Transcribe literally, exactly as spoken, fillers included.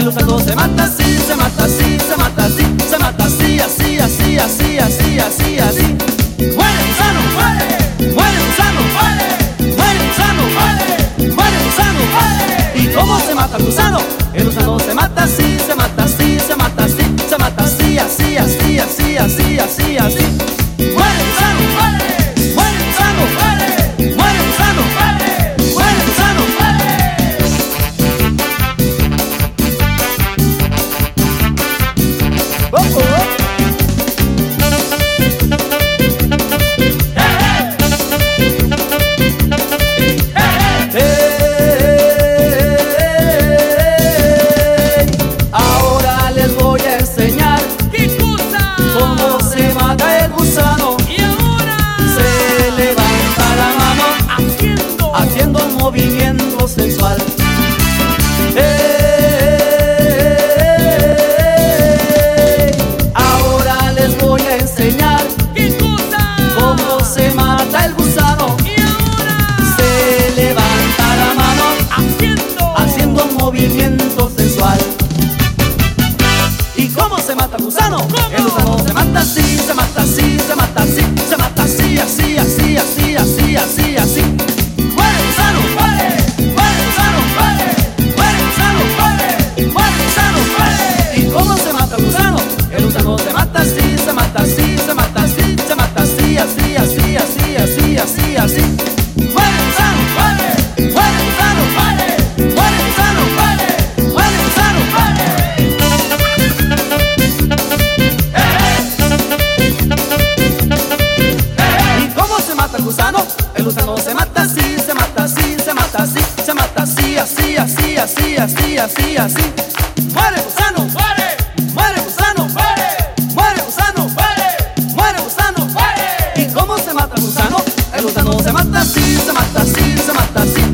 El gusano se mata así, se mata así, se mata así, se mata así, así, así, así, así, así, así. ¡Muere gusano! ¡Muere! ¡Muere gusano! ¡Muere! ¡Muere gusano! ¡Muere! ¡Muere gusano! ¡Muere! ¿Y cómo se mata el gusano? El gusano se mata así, se mata así, se mata así, se mata así, así, así, así, así, así, así. ¡Muere gusano! ¡Muere! ¡Muere gusano! ¡Muere! ¡Muere gusano! ¡Muere! ¡Muere gusano! ¡Oh, oh! Movimiento sensual. Hey, ahora les voy a enseñar ¿Qué cosa? cómo se mata el gusano. Y ahora se levanta la mano haciendo, haciendo un movimiento sensual. ¿Y cómo se mata el gusano? ¿Cómo? El gusano se mata así, se mata así, se mata así, se mata así, así, así, así, así, así, así. ¡Muere gusano! ¡Muere! ¡Muere gusano! ¡Muere! ¡Muere gusano! ¡Muere! ¡Muere gusano! ¡Muere! ¿Y cómo se mata el gusano? El gusano se mata así, se mata así, se mata así, se mata así, así, así, así, así, así, así. ¡Muere gusano! ¡Muere! ¡Muere gusano! ¡Muere! ¡Muere gusano! ¡Muere! ¡Muere gusano! ¡Muere! ¿Y cómo se mata el gusano? El gusano se mata así, se mata así, se mata así, se mata así, así, así, así, así, así, así. ¡Muere gusano! ¡Muere! ¡Muere gusano! ¡Muere! ¡Muere gusano! ¡Muere! ¡Muere gusano! ¡Muere! ¿Y cómo se mata el gusano? El gusano se mata así, se mata así, se mata así,